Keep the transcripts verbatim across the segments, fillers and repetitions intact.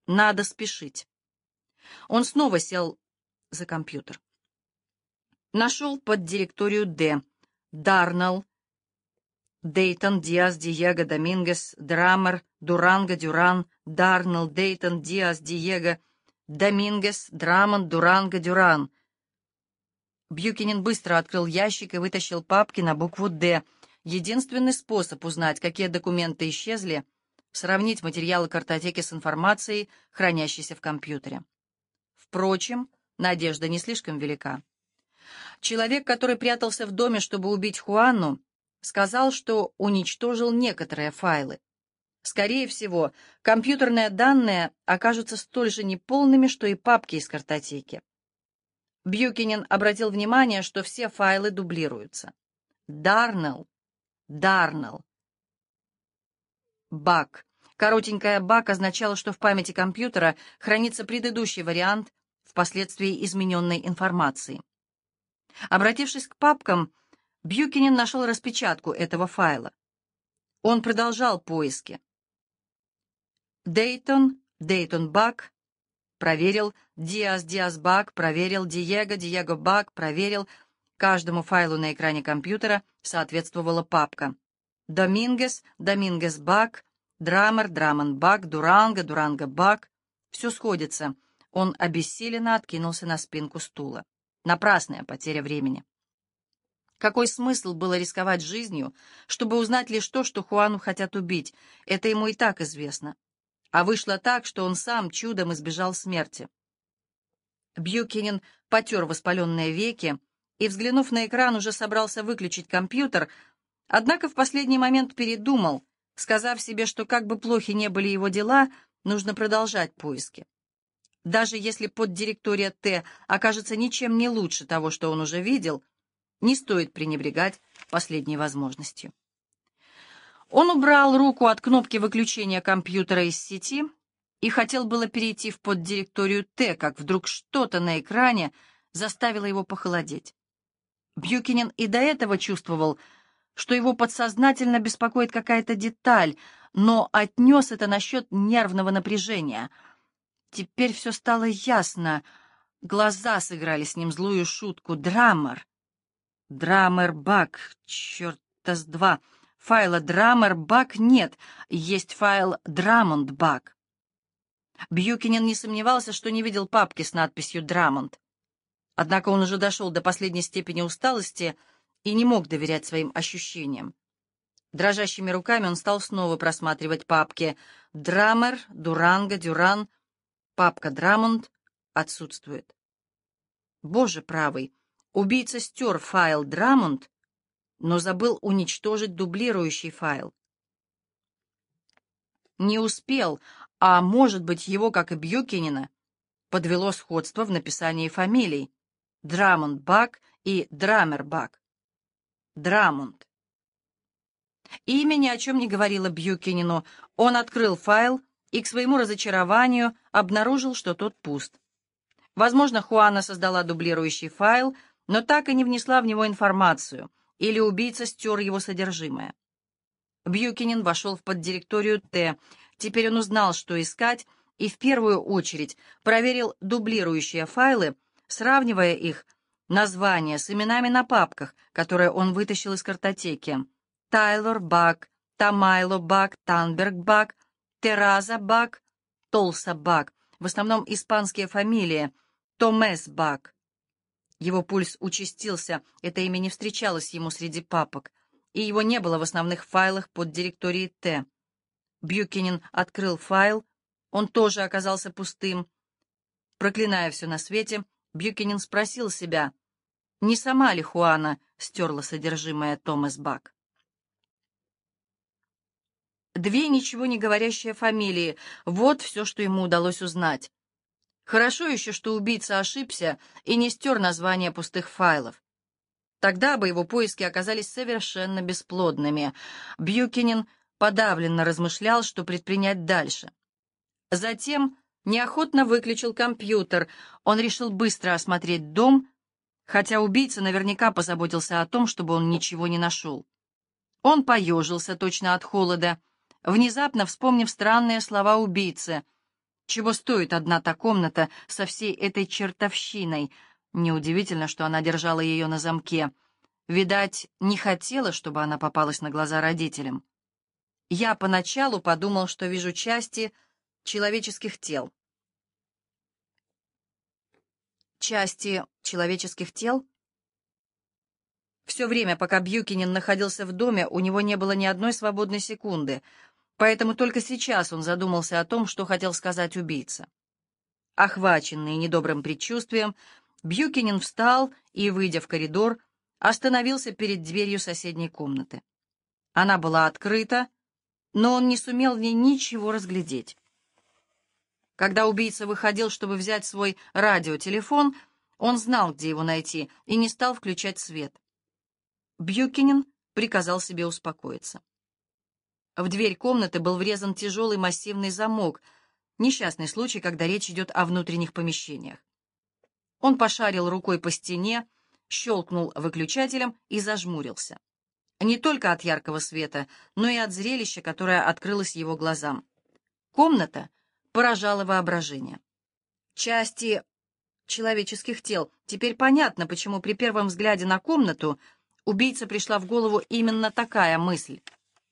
Надо спешить. Он снова сел за компьютер. Нашел под директорию Д. Дарнелл, Дейтон, Диас, Диего, Домингес, Драмер, Дуранго, Дюран, Дарнелл, Дейтон, Диас, Диего, Домингес, Драмон, Дуранго, Дюран. Бьюкенен быстро открыл ящик и вытащил папки на букву «Д». Единственный способ узнать, какие документы исчезли, сравнить материалы картотеки с информацией, хранящейся в компьютере. Впрочем, надежда не слишком велика. Человек, который прятался в доме, чтобы убить Хуанну, сказал, что уничтожил некоторые файлы. Скорее всего, компьютерные данные окажутся столь же неполными, что и папки из картотеки. Бьюкенен обратил внимание, что все файлы дублируются. Дарнелл, Дарнелл. Бак. Коротенькая бак означало, что в памяти компьютера хранится предыдущий вариант впоследствии измененной информации. Обратившись к папкам, Бьюкенен нашел распечатку этого файла. Он продолжал поиски. Дейтон, Дейтон Бак, проверил, Диас, Диас Бак, проверил, Диего, Диего Бак, проверил. Каждому файлу на экране компьютера соответствовала папка. Домингес, Домингес Бак, Драмер, Драмон Бак, Дуранго, Дуранго Бак. Все сходится. Он обессиленно откинулся на спинку стула. Напрасная потеря времени. Какой смысл было рисковать жизнью, чтобы узнать лишь то, что Хуану хотят убить? Это ему и так известно. А вышло так, что он сам чудом избежал смерти. Бьюкенен потер воспаленные веки и, взглянув на экран, уже собрался выключить компьютер, однако в последний момент передумал, сказав себе, что как бы плохи не были его дела, нужно продолжать поиски. Даже если поддиректория Т окажется ничем не лучше того, что он уже видел, не стоит пренебрегать последней возможностью. Он убрал руку от кнопки выключения компьютера из сети и хотел было перейти в поддиректорию Т, как вдруг что-то на экране заставило его похолодеть. Бьюкенен и до этого чувствовал, что его подсознательно беспокоит какая-то деталь, но отнес это насчет нервного напряжения. Теперь все стало ясно. Глаза сыграли с ним злую шутку. Драмер. Драмер Бак. Черта с два. Файла Драмер Бак нет. Есть файл Драмонд Бак. Бьюкенен не сомневался, что не видел папки с надписью «Драмонд». Однако он уже дошел до последней степени усталости и не мог доверять своим ощущениям. Дрожащими руками он стал снова просматривать папки. Драмер, Дуранго, Дюран. Папка Драмонд отсутствует. Боже правый, убийца стер файл Драмонд, но забыл уничтожить дублирующий файл. Не успел, а может быть его, как и Бьюкенена, подвело сходство в написании фамилий Драмонд Бак и Драмер Бак. Драмонд. Имя ни о чем не говорило Бьюкенену. Он открыл файл и к своему разочарованию обнаружил, что тот пуст. Возможно, Хуана создала дублирующий файл, но так и не внесла в него информацию, или убийца стер его содержимое. Бьюкенен вошел в поддиректорию Т. Теперь он узнал, что искать, и в первую очередь проверил дублирующие файлы, сравнивая их названия с именами на папках, которые он вытащил из картотеки. Тайлор Бак, Тамайло Бак, Танберг Бак, Тераза Бак, Толса Бак, в основном испанские фамилии, Томес Бак. Его пульс участился, это имя не встречалось ему среди папок, и его не было в основных файлах под директорией Т. Бьюкенен открыл файл, он тоже оказался пустым. Проклиная все на свете, Бьюкенен спросил себя, не сама ли Хуана стерла содержимое Томас Бак. Две ничего не говорящие фамилии — вот все, что ему удалось узнать. Хорошо еще, что убийца ошибся и не стер названия пустых файлов. Тогда бы его поиски оказались совершенно бесплодными. Бьюкенен подавленно размышлял, что предпринять дальше. Затем неохотно выключил компьютер. Он решил быстро осмотреть дом, хотя убийца наверняка позаботился о том, чтобы он ничего не нашел. Он поежился точно от холода, внезапно вспомнив странные слова убийцы. Чего стоит одна та комната со всей этой чертовщиной? Неудивительно, что она держала ее на замке. Видать, не хотела, чтобы она попалась на глаза родителям. Я поначалу подумал, что вижу части человеческих тел. Части человеческих тел? Все время, пока Бьюкинен находился в доме, у него не было ни одной свободной секунды, поэтому только сейчас он задумался о том, что хотел сказать убийца. Охваченный недобрым предчувствием, Бьюкинен встал и, выйдя в коридор, остановился перед дверью соседней комнаты. Она была открыта, но он не сумел в ней ничего разглядеть. Когда убийца выходил, чтобы взять свой радиотелефон, он знал, где его найти, и не стал включать свет. Бьюкинен приказал себе успокоиться. В дверь комнаты был врезан тяжелый массивный замок, несчастный случай, когда речь идет о внутренних помещениях. Он пошарил рукой по стене, щелкнул выключателем и зажмурился. Не только от яркого света, но и от зрелища, которое открылось его глазам. Комната поражала воображение. Части человеческих тел. Теперь понятно, почему при первом взгляде на комнату убийце пришла в голову именно такая мысль.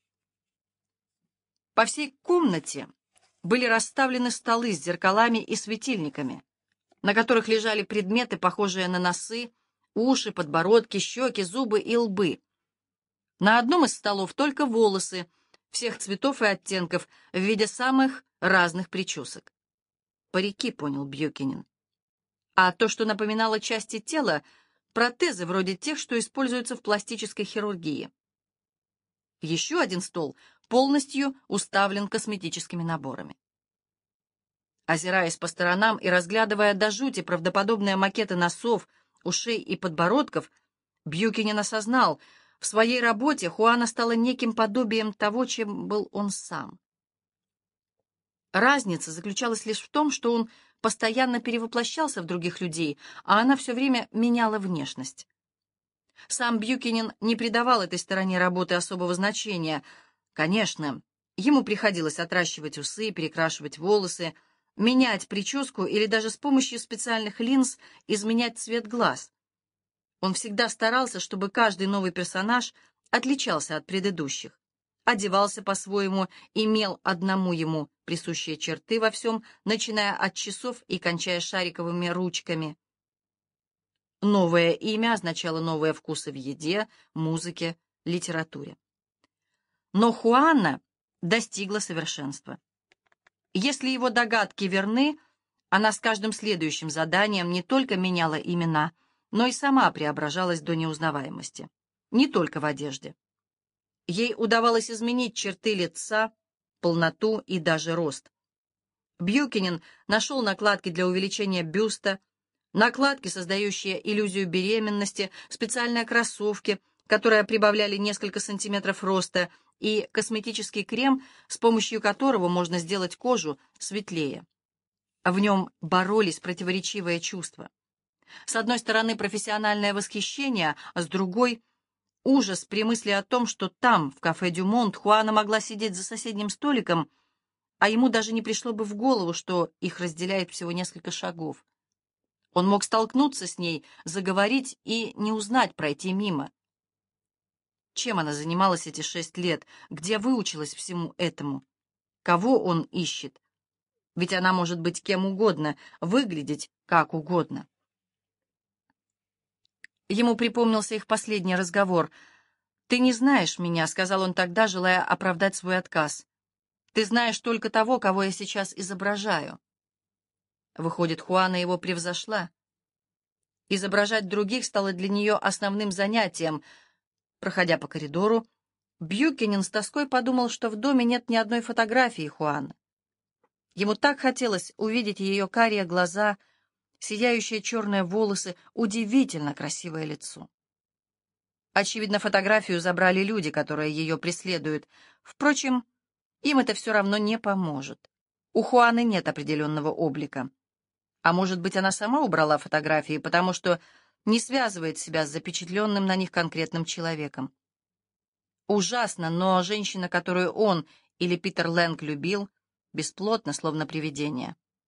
По всей комнате были расставлены столы с зеркалами и светильниками, на которых лежали предметы, похожие на носы, уши, подбородки, щеки, зубы и лбы. На одном из столов только волосы, всех цветов и оттенков, в виде самых разных причесок. Парики, понял Бьюкинен. А то, что напоминало части тела, протезы вроде тех, что используются в пластической хирургии. Еще один стол полностью уставлен косметическими наборами. Озираясь по сторонам и разглядывая до жути правдоподобные макеты носов, ушей и подбородков, Бьюкинен осознал, в своей работе Хуана стала неким подобием того, чем был он сам. Разница заключалась лишь в том, что он постоянно перевоплощался в других людей, а она все время меняла внешность. Сам Бьюкинен не придавал этой стороне работы особого значения. Конечно, ему приходилось отращивать усы, перекрашивать волосы, менять прическу или даже с помощью специальных линз изменять цвет глаз. Он всегда старался, чтобы каждый новый персонаж отличался от предыдущих, одевался по-своему, имел одному ему присущие черты во всем, начиная от часов и кончая шариковыми ручками. Новое имя означало новые вкусы в еде, музыке, литературе. Но Хуана достигла совершенства. Если его догадки верны, она с каждым следующим заданием не только меняла имена, но и сама преображалась до неузнаваемости. Не только в одежде. Ей удавалось изменить черты лица, полноту и даже рост. Бьюкинен нашел накладки для увеличения бюста, накладки, создающие иллюзию беременности, специальные кроссовки, которые прибавляли несколько сантиметров роста, и косметический крем, с помощью которого можно сделать кожу светлее. В нем боролись противоречивые чувства. С одной стороны, профессиональное восхищение, а с другой — ужас при мысли о том, что там, в кафе «Дюмонт», Хуана могла сидеть за соседним столиком, а ему даже не пришло бы в голову, что их разделяет всего несколько шагов. Он мог столкнуться с ней, заговорить и не узнать, пройти мимо. Чем она занималась эти шесть лет? Где выучилась всему этому? Кого он ищет? Ведь она может быть кем угодно, выглядеть как угодно. Ему припомнился их последний разговор. «Ты не знаешь меня», — сказал он тогда, желая оправдать свой отказ. «Ты знаешь только того, кого я сейчас изображаю». Выходит, Хуана его превзошла. Изображать других стало для нее основным занятием. Проходя по коридору, Бьюкинен с тоской подумал, что в доме нет ни одной фотографии Хуаны. Ему так хотелось увидеть ее карие глаза, сияющие черные волосы, удивительно красивое лицо. Очевидно, фотографию забрали люди, которые ее преследуют. Впрочем, им это все равно не поможет. У Хуаны нет определенного облика. А может быть, она сама убрала фотографии, потому что не связывает себя с запечатленным на них конкретным человеком. Ужасно, но женщина, которую он или Питер Лэнг любил, бесплотна, словно привидение.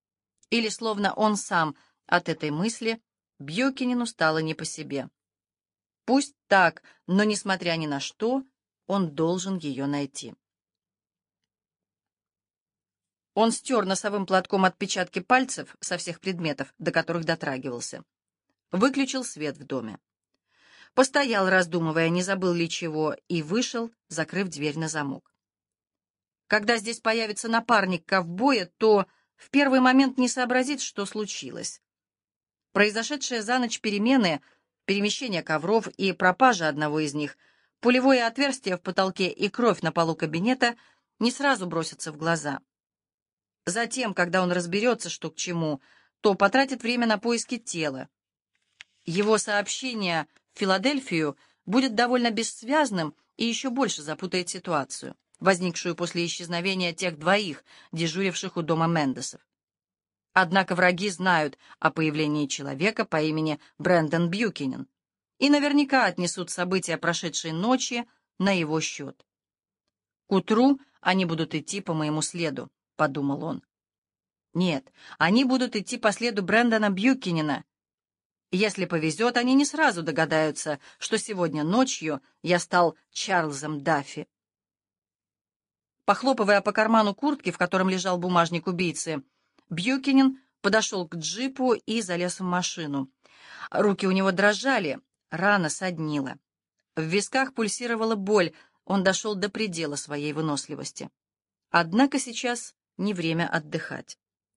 Или словно он сам от этой мысли, Бьюкинену стало не по себе. Пусть так, но, несмотря ни на что, он должен ее найти. Он стер носовым платком отпечатки пальцев со всех предметов, до которых дотрагивался. Выключил свет в доме. Постоял, раздумывая, не забыл ли чего, и вышел, закрыв дверь на замок. Когда здесь появится напарник ковбоя, то в первый момент не сообразит, что случилось. Произошедшие за ночь перемены, перемещение ковров и пропажа одного из них, пулевое отверстие в потолке и кровь на полу кабинета не сразу бросятся в глаза. Затем, когда он разберется, что к чему, то потратит время на поиски тела. Его сообщение в Филадельфию будет довольно бессвязным и еще больше запутает ситуацию, возникшую после исчезновения тех двоих, дежуривших у дома Мендесов. Однако враги знают о появлении человека по имени Брэндон Бьюкинен и наверняка отнесут события прошедшей ночи на его счет. «К утру они будут идти по моему следу», — подумал он. «Нет, они будут идти по следу Брэндона Бьюкинена. Если повезет, они не сразу догадаются, что сегодня ночью я стал Чарльзом Даффи». Похлопывая по карману куртки, в котором лежал бумажник убийцы, Бьюкинен подошел к джипу и залез в машину. Руки у него дрожали, рана соднила. В висках пульсировала боль, он дошел до предела своей выносливости. Однако сейчас не время отдыхать.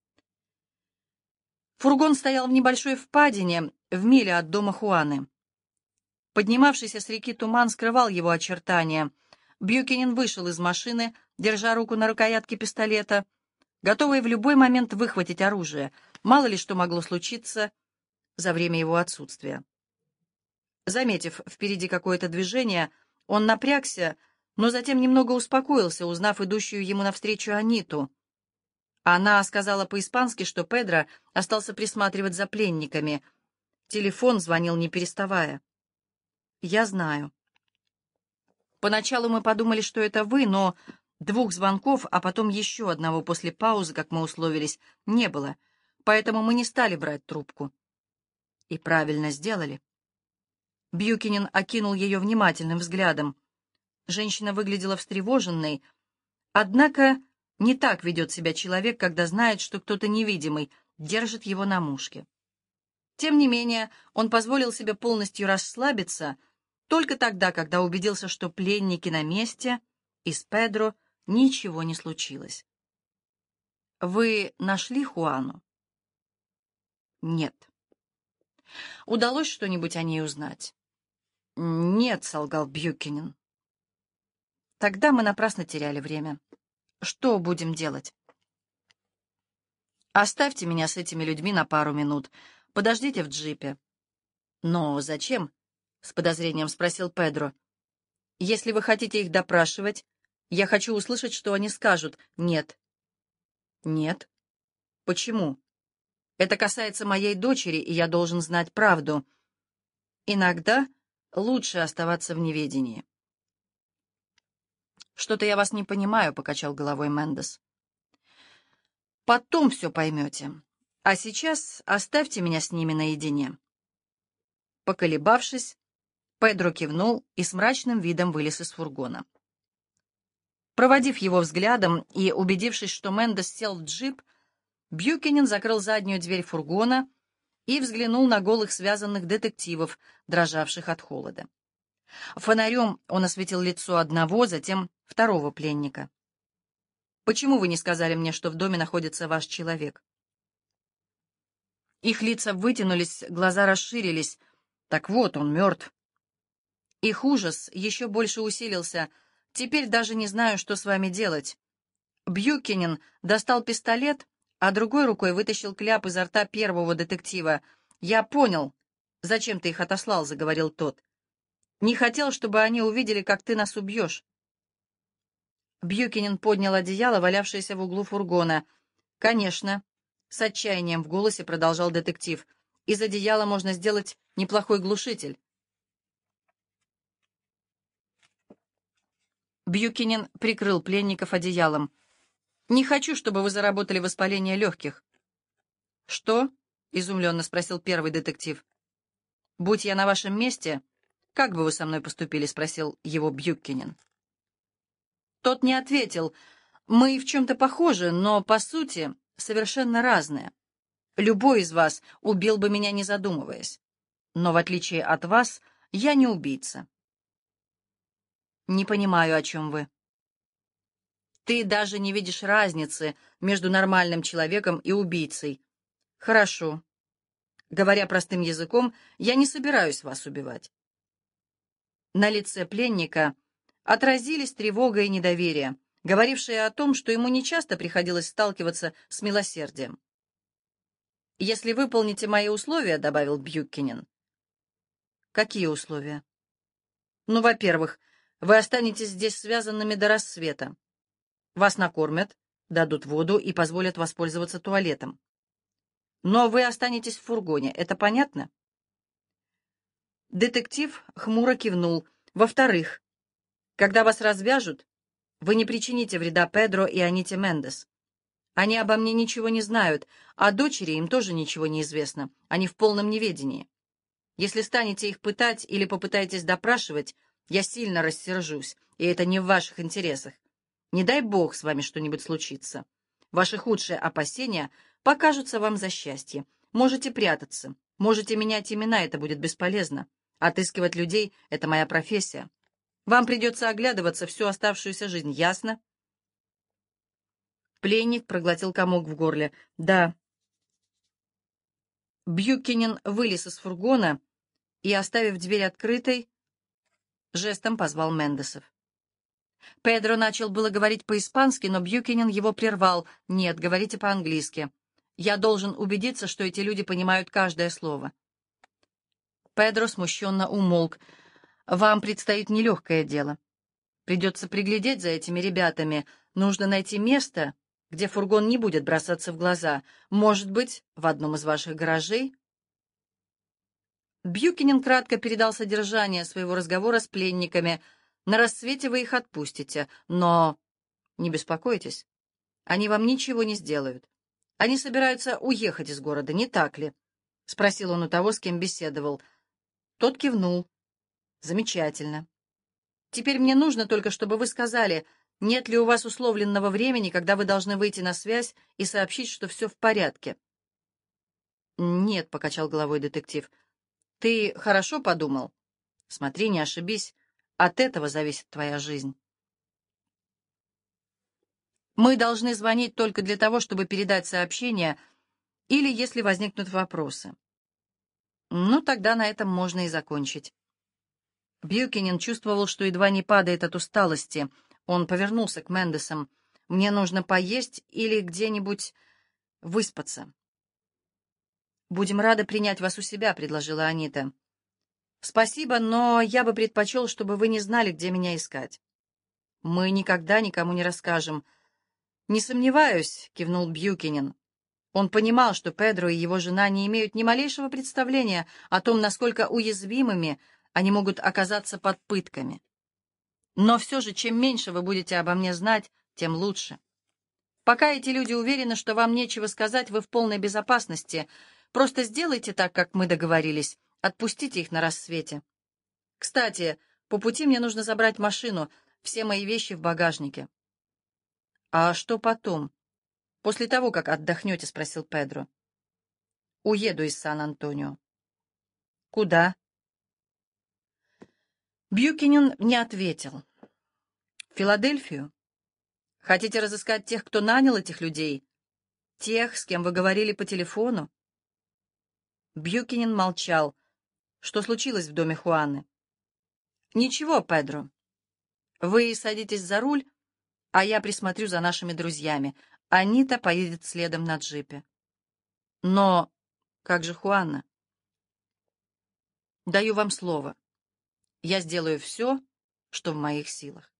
Фургон стоял в небольшой впадине, в миле от дома Хуаны. Поднимавшийся с реки туман скрывал его очертания. Бьюкинен вышел из машины, держа руку на рукоятке пистолета, готовый в любой момент выхватить оружие. Мало ли что могло случиться за время его отсутствия. Заметив впереди какое-то движение, он напрягся, но затем немного успокоился, узнав идущую ему навстречу Аниту. Она сказала по-испански, что Педро остался присматривать за пленниками. Телефон звонил не переставая. «Я знаю. Поначалу мы подумали, что это вы, но двух звонков, а потом еще одного после паузы, как мы условились, не было, поэтому мы не стали брать трубку». «И правильно сделали». Бьюкинен окинул ее внимательным взглядом. Женщина выглядела встревоженной, однако не так ведет себя человек, когда знает, что кто-то невидимый держит его на мушке. Тем не менее, он позволил себе полностью расслабиться только тогда, когда убедился, что пленники на месте, и с Педро ничего не случилось. «Вы нашли Хуану?» «Нет». «Удалось что-нибудь о ней узнать?» «Нет», — солгал Бьюкинен. «Тогда мы напрасно теряли время. Что будем делать?» «Оставьте меня с этими людьми на пару минут. Подождите в джипе». «Но зачем?» — с подозрением спросил Педро. «Если вы хотите их допрашивать, я хочу услышать, что они скажут. Нет». «Нет? Почему? Это касается моей дочери, и я должен знать правду. Иногда лучше оставаться в неведении». «Что-то я вас не понимаю», — покачал головой Мендес. «Потом все поймете. А сейчас оставьте меня с ними наедине». Поколебавшись, Педро кивнул и с мрачным видом вылез из фургона. Проводив его взглядом и убедившись, что Мендес сел в джип, Бьюкинен закрыл заднюю дверь фургона и взглянул на голых связанных детективов, дрожавших от холода. Фонарем он осветил лицо одного, затем второго пленника. «Почему вы не сказали мне, что в доме находится ваш человек?» Их лица вытянулись, глаза расширились. Так вот, он мертв. Их ужас еще больше усилился. «Теперь даже не знаю, что с вами делать». Бьюкинен достал пистолет, а другой рукой вытащил кляп изо рта первого детектива. «Я понял, зачем ты их отослал», — заговорил тот. «Не хотел, чтобы они увидели, как ты нас убьешь». Бьюкинен поднял одеяло, валявшееся в углу фургона. «Конечно», — с отчаянием в голосе продолжал детектив, — «из одеяла можно сделать неплохой глушитель». Бьюкинен прикрыл пленников одеялом. «Не хочу, чтобы вы заработали воспаление легких». «Что?» — изумленно спросил первый детектив. «Будь я на вашем месте, как бы вы со мной поступили?» — спросил его Бьюкинен. Тот не ответил. «Мы в чем-то похожи, но, по сути, совершенно разные. Любой из вас убил бы меня, не задумываясь. Но, в отличие от вас, я не убийца». «Не понимаю, о чем вы». «Ты даже не видишь разницы между нормальным человеком и убийцей». «Хорошо. Говоря простым языком, я не собираюсь вас убивать». На лице пленника отразились тревога и недоверие, говорившие о том, что ему нечасто приходилось сталкиваться с милосердием. «Если выполните мои условия», — добавил Бьюкинен. «Какие условия?» «Ну, во-первых, вы останетесь здесь связанными до рассвета. Вас накормят, дадут воду и позволят воспользоваться туалетом. Но вы останетесь в фургоне, это понятно?» Детектив хмуро кивнул. «Во-вторых, когда вас развяжут, вы не причините вреда Педро и Аните Мендес. Они обо мне ничего не знают, а дочери им тоже ничего не известно, они в полном неведении. Если станете их пытать или попытаетесь допрашивать, я сильно рассержусь, и это не в ваших интересах. Не дай бог с вами что-нибудь случится. Ваши худшие опасения покажутся вам за счастье. Можете прятаться, можете менять имена, это будет бесполезно. Отыскивать людей — это моя профессия. Вам придется оглядываться всю оставшуюся жизнь, ясно?» Пленник проглотил комок в горле. «Да». Бьюкинен вылез из фургона и, оставив дверь открытой, жестом позвал Мендесов. Педро начал было говорить по-испански, но Бьюкинен его прервал. «Нет, говорите по-английски. Я должен убедиться, что эти люди понимают каждое слово». Педро смущенно умолк. «Вам предстоит нелегкое дело. Придется приглядеть за этими ребятами. Нужно найти место, где фургон не будет бросаться в глаза. Может быть, в одном из ваших гаражей?» Бьюкинен кратко передал содержание своего разговора с пленниками. «На рассвете вы их отпустите, но не беспокойтесь, они вам ничего не сделают. Они собираются уехать из города, не так ли?» — спросил он у того, с кем беседовал. Тот кивнул. «Замечательно. Теперь мне нужно только, чтобы вы сказали, нет ли у вас условленного времени, когда вы должны выйти на связь и сообщить, что все в порядке». «Нет», — покачал головой детектив. «Ты хорошо подумал? Смотри, не ошибись. От этого зависит твоя жизнь. Мы должны звонить только для того, чтобы передать сообщение или если возникнут вопросы. Ну, тогда на этом можно и закончить». Бьюкинен чувствовал, что едва не падает от усталости. Он повернулся к Мендесам. «Мне нужно поесть или где-нибудь выспаться». «Будем рады принять вас у себя», — предложила Анита. «Спасибо, но я бы предпочел, чтобы вы не знали, где меня искать». «Мы никогда никому не расскажем». «Не сомневаюсь», — кивнул Бьюкинен. Он понимал, что Педро и его жена не имеют ни малейшего представления о том, насколько уязвимыми они могут оказаться под пытками. «Но все же, чем меньше вы будете обо мне знать, тем лучше. Пока эти люди уверены, что вам нечего сказать, вы в полной безопасности. Просто сделайте так, как мы договорились. Отпустите их на рассвете. Кстати, по пути мне нужно забрать машину, все мои вещи в багажнике». «А что потом? После того, как отдохнете?» — спросил Педро. «Уеду из Сан-Антонио». «Куда?» Бьюкинен не ответил. «В Филадельфию? Хотите разыскать тех, кто нанял этих людей? Тех, с кем вы говорили по телефону?» Бьюкинен молчал. «Что случилось в доме Хуаны?» «Ничего, Педро. Вы садитесь за руль, а я присмотрю за нашими друзьями. Анита поедет следом на джипе». «Но как же Хуана?» «Даю вам слово. Я сделаю все, что в моих силах».